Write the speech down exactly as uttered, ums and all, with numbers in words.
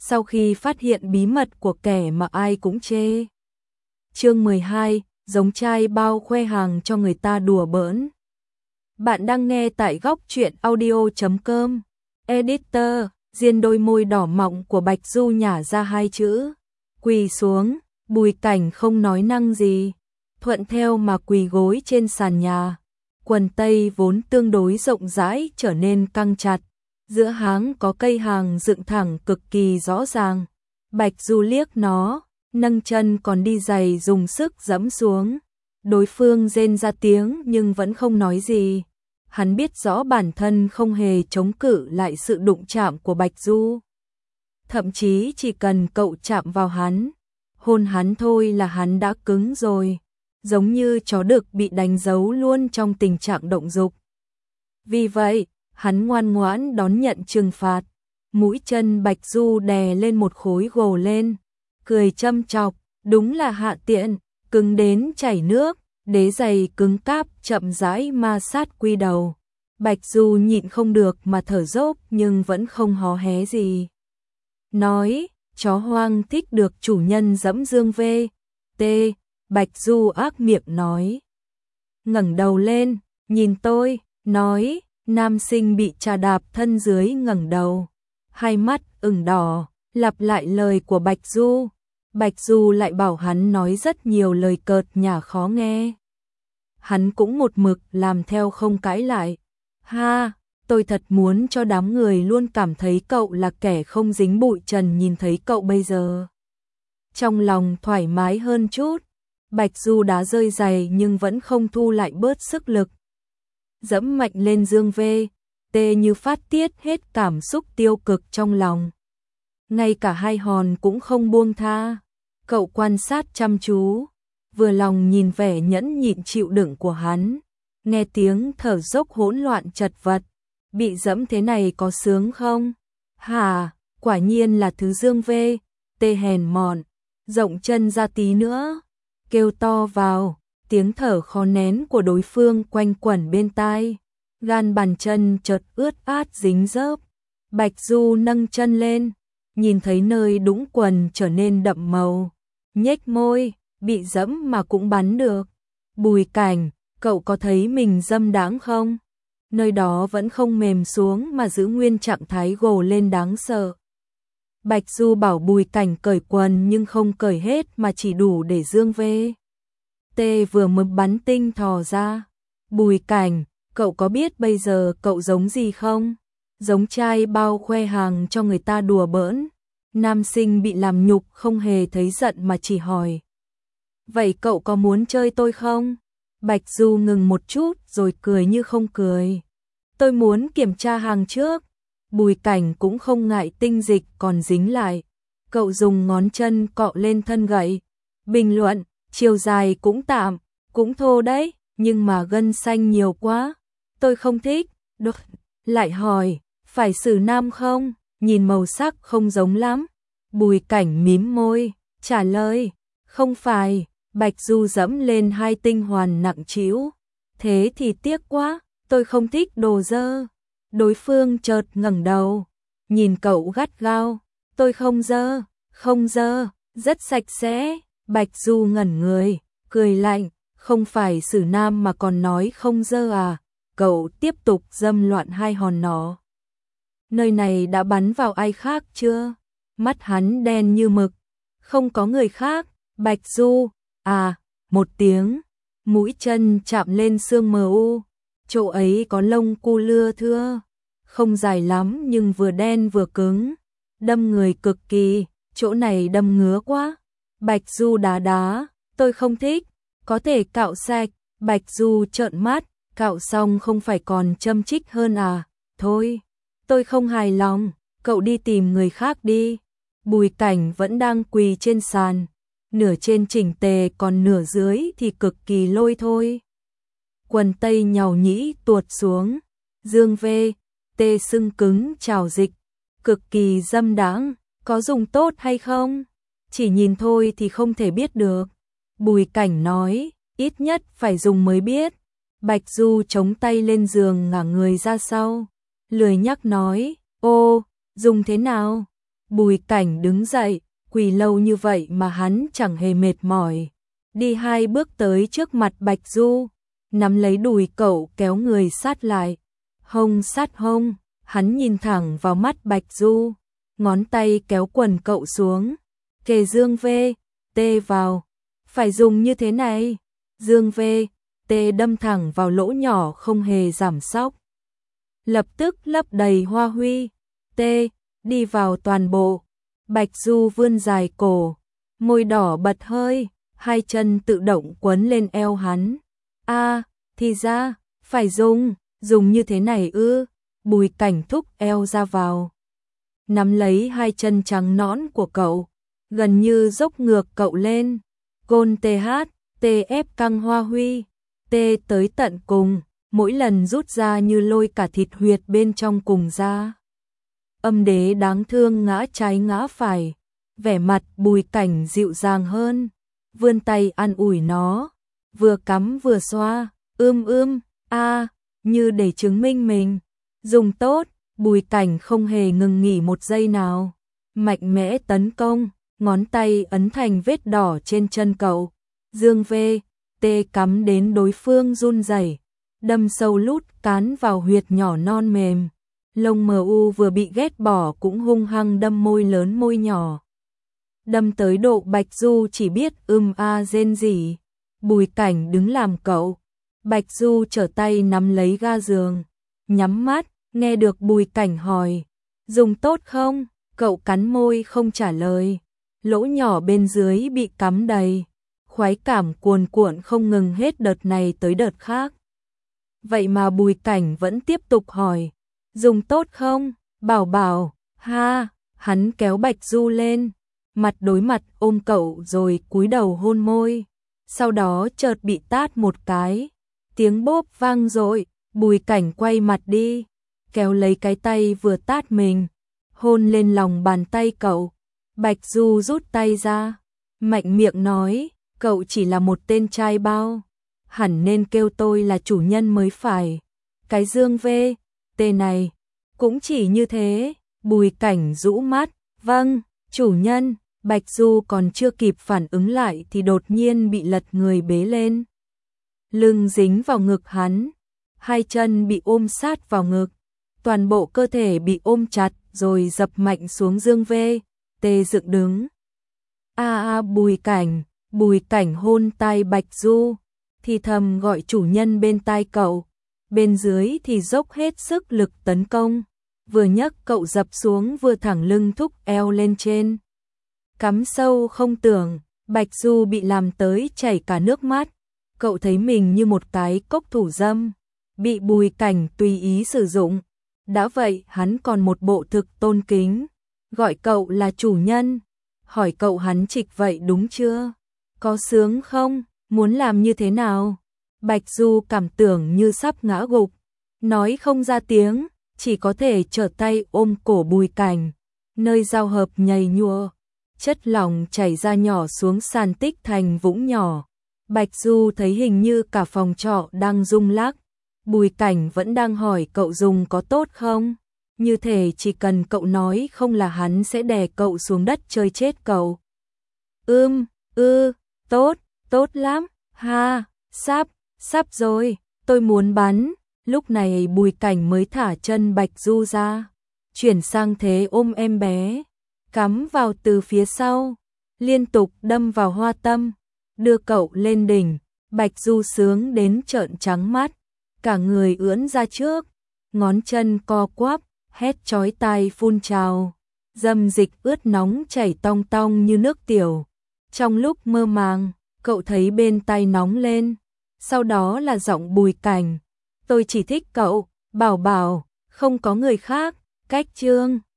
sau khi phát hiện bí mật của kẻ mà ai cũng chê. Chương mười hai, giống trai bao khoe hàng cho người ta đùa bỡn. Bạn đang nghe tại góc truyện audio chấm com. Editor, Diên đôi môi đỏ mọng của Bạch Du nhả ra hai chữ. Quỳ xuống, Bùi Cảnh không nói năng gì. Thuận theo mà quỳ gối trên sàn nhà. Quần tây vốn tương đối rộng rãi trở nên căng chặt. Giữa háng có cây hàng dựng thẳng cực kỳ rõ ràng. Bạch Du liếc nó, nâng chân còn đi giày dùng sức giẫm xuống. Đối phương rên ra tiếng nhưng vẫn không nói gì. Hắn biết rõ bản thân không hề chống cự lại sự đụng chạm của Bạch Du. Thậm chí chỉ cần cậu chạm vào hắn, hôn hắn thôi là hắn đã cứng rồi. Giống như chó đực bị đánh dấu luôn trong tình trạng động dục. Vì vậy, hắn ngoan ngoãn đón nhận trừng phạt. Mũi chân Bạch Du đè lên một khối gồ lên, cười châm chọc, đúng là hạ tiện, cứng đến chảy nước, đế giày cứng cáp chậm rãi ma sát quy đầu. Bạch Du nhịn không được mà thở dốc nhưng vẫn không hó hé gì. Nói, chó hoang thích được chủ nhân dẫm dương vê. T. Bạch Du ác miệng nói. Ngẩng đầu lên, nhìn tôi, nói, nam sinh bị trà đạp thân dưới ngẩng đầu. Hai mắt ửng đỏ, lặp lại lời của Bạch Du. Bạch Du lại bảo hắn nói rất nhiều lời cợt nhả khó nghe. Hắn cũng một mực làm theo không cãi lại. Ha, tôi thật muốn cho đám người luôn cảm thấy cậu là kẻ không dính bụi trần nhìn thấy cậu bây giờ. Trong lòng thoải mái hơn chút, Bạch Du đã rơi giày nhưng vẫn không thu lại bớt sức lực. Dẫm mạnh lên dương vê, tê như phát tiết hết cảm xúc tiêu cực trong lòng. Ngay cả hai hòn cũng không buông tha. Cậu quan sát chăm chú, vừa lòng nhìn vẻ nhẫn nhịn chịu đựng của hắn. Nghe tiếng thở dốc hỗn loạn chật vật. Bị dẫm thế này có sướng không? Hà, quả nhiên là thứ dương vê, tê hèn mọn, rộng chân ra tí nữa. Kêu to vào, tiếng thở khó nén của đối phương quanh quẩn bên tai. Gan bàn chân chợt ướt át dính dớp. Bạch Du nâng chân lên, nhìn thấy nơi đũng quần trở nên đậm màu. Nhếch môi, bị dẫm mà cũng bắn được. Bùi Cảnh, cậu có thấy mình dâm đáng không? Nơi đó vẫn không mềm xuống mà giữ nguyên trạng thái gồ lên đáng sợ. Bạch Du bảo Bùi Cảnh cởi quần nhưng không cởi hết mà chỉ đủ để dương vê. Tê vừa mới bắn tinh thò ra. Bùi Cảnh, cậu có biết bây giờ cậu giống gì không? Giống trai bao khoe hàng cho người ta đùa bỡn. Nam sinh bị làm nhục không hề thấy giận mà chỉ hỏi. Vậy cậu có muốn chơi tôi không? Bạch Du ngừng một chút rồi cười như không cười. Tôi muốn kiểm tra hàng trước. Bùi Cảnh cũng không ngại tinh dịch còn dính lại. Cậu dùng ngón chân cọ lên thân gậy. Bình luận, chiều dài cũng tạm, cũng thô đấy, nhưng mà gân xanh nhiều quá. Tôi không thích. Được. Lại hỏi, phải xử nam không? Nhìn màu sắc không giống lắm. Bùi Cảnh mím môi, trả lời, không phải. Bạch Du dẫm lên hai tinh hoàn nặng trĩu. Thế thì tiếc quá, tôi không thích đồ dơ. Đối phương chợt ngẩng đầu, nhìn cậu gắt gao, tôi không dơ, không dơ, rất sạch sẽ. Bạch Du ngẩn người, cười lạnh, không phải xử nam mà còn nói không dơ à? Cậu tiếp tục dâm loạn hai hòn nó. Nơi này đã bắn vào ai khác chưa? Mắt hắn đen như mực, không có người khác. Bạch Du, à, một tiếng, mũi chân chạm lên xương mờ u. Chỗ ấy có lông cu lưa thưa, không dài lắm nhưng vừa đen vừa cứng, đâm người cực kỳ, chỗ này đâm ngứa quá. Bạch Du đá đá, tôi không thích, có thể cạo sạch. Bạch Du trợn mắt, cạo xong không phải còn châm chích hơn à? Thôi, tôi không hài lòng, cậu đi tìm người khác đi. Bùi Cảnh vẫn đang quỳ trên sàn, nửa trên chỉnh tề còn nửa dưới thì cực kỳ lôi thôi. Quần tây nhàu nhĩ tuột xuống, dương vê, tê sưng cứng trào dịch, cực kỳ dâm đáng, có dùng tốt hay không? Chỉ nhìn thôi thì không thể biết được. Bùi Cảnh nói, ít nhất phải dùng mới biết. Bạch Du chống tay lên giường ngả người ra sau, lười nhắc nói, ô, dùng thế nào? Bùi Cảnh đứng dậy, quỳ lâu như vậy mà hắn chẳng hề mệt mỏi. Đi hai bước tới trước mặt Bạch Du, nắm lấy đùi cậu kéo người sát lại. Hông sát hông, hắn nhìn thẳng vào mắt Bạch Du, ngón tay kéo quần cậu xuống. Kề Dương V, T vào. Phải dùng như thế này. Dương V, T đâm thẳng vào lỗ nhỏ không hề giảm sóc. Lập tức lấp đầy hoa huy. T, đi vào toàn bộ. Bạch Du vươn dài cổ, môi đỏ bật hơi, hai chân tự động quấn lên eo hắn. A, thì ra, phải dùng, dùng như thế này ư? Bùi Cảnh thúc eo ra vào, nắm lấy hai chân trắng nõn của cậu, gần như dốc ngược cậu lên. Côn T H, T ép căng hoa huy, T tới tận cùng, mỗi lần rút ra như lôi cả thịt huyệt bên trong cùng ra. Âm đế đáng thương ngã trái ngã phải, vẻ mặt Bùi Cảnh dịu dàng hơn, vươn tay an ủi nó, vừa cắm vừa xoa, ưm ưm, a, như để chứng minh mình dùng tốt. Bùi Cảnh không hề ngừng nghỉ một giây nào, mạnh mẽ tấn công, ngón tay ấn thành vết đỏ trên chân cậu. Dương V, T cắm đến đối phương run rẩy, đâm sâu lút cán vào huyệt nhỏ non mềm. Lông mờ u vừa bị ghét bỏ cũng hung hăng đâm môi lớn môi nhỏ. Đâm tới độ Bạch Du chỉ biết ưm a rên rỉ. Bùi Cảnh đứng làm cậu. Bạch Du trở tay nắm lấy ga giường, nhắm mắt, nghe được Bùi Cảnh hỏi, dùng tốt không? Cậu cắn môi không trả lời. Lỗ nhỏ bên dưới bị cắm đầy, khoái cảm cuồn cuộn không ngừng hết đợt này tới đợt khác. Vậy mà Bùi Cảnh vẫn tiếp tục hỏi, dùng tốt không? Bảo bảo, ha, hắn kéo Bạch Du lên, mặt đối mặt ôm cậu rồi cúi đầu hôn môi. Sau đó chợt bị tát một cái, tiếng bốp vang dội. Bùi Cảnh quay mặt đi, kéo lấy cái tay vừa tát mình, hôn lên lòng bàn tay cậu. Bạch Du rút tay ra, mạnh miệng nói, cậu chỉ là một tên trai bao, hẳn nên kêu tôi là chủ nhân mới phải. Cái Dương V, T này, cũng chỉ như thế. Bùi Cảnh rũ mắt, vâng, chủ nhân. Bạch Du còn chưa kịp phản ứng lại thì đột nhiên bị lật người bế lên. Lưng dính vào ngực hắn, hai chân bị ôm sát vào ngực, toàn bộ cơ thể bị ôm chặt rồi dập mạnh xuống. Dương V, T dựng đứng. A a Bùi Cảnh, Bùi Cảnh hôn tai Bạch Du, thì thầm gọi chủ nhân bên tai cậu, bên dưới thì dốc hết sức lực tấn công, vừa nhấc cậu dập xuống vừa thẳng lưng thúc eo lên trên. Cắm sâu không tưởng, Bạch Du bị làm tới chảy cả nước mắt, cậu thấy mình như một cái cốc thủ dâm, bị Bùi Cảnh tùy ý sử dụng. Đã vậy hắn còn một bộ thực tôn kính, gọi cậu là chủ nhân, hỏi cậu hắn trịch vậy đúng chưa? Có sướng không? Muốn làm như thế nào? Bạch Du cảm tưởng như sắp ngã gục, nói không ra tiếng, chỉ có thể trở tay ôm cổ Bùi Cảnh, nơi giao hợp nhầy nhụa, chất lỏng chảy ra nhỏ xuống sàn tích thành vũng nhỏ. Bạch Du thấy hình như cả phòng trọ đang rung lắc. Bùi Cảnh vẫn đang hỏi cậu dùng có tốt không? Như thể chỉ cần cậu nói không là hắn sẽ đè cậu xuống đất chơi chết cậu. Ưm, ư, tốt, tốt lắm, ha, sắp, sắp rồi, tôi muốn bắn. Lúc này Bùi Cảnh mới thả chân Bạch Du ra, chuyển sang thế ôm em bé, cắm vào từ phía sau, liên tục đâm vào hoa tâm, đưa cậu lên đỉnh. Bạch Du sướng đến trợn trắng mắt, cả người ưỡn ra trước, ngón chân co quắp, hét chói tai phun trào, dâm dịch ướt nóng chảy tong tong như nước tiểu. Trong lúc mơ màng, cậu thấy bên tai nóng lên, sau đó là giọng Bùi Cảnh, tôi chỉ thích cậu, bảo bảo, không có người khác. Cách chương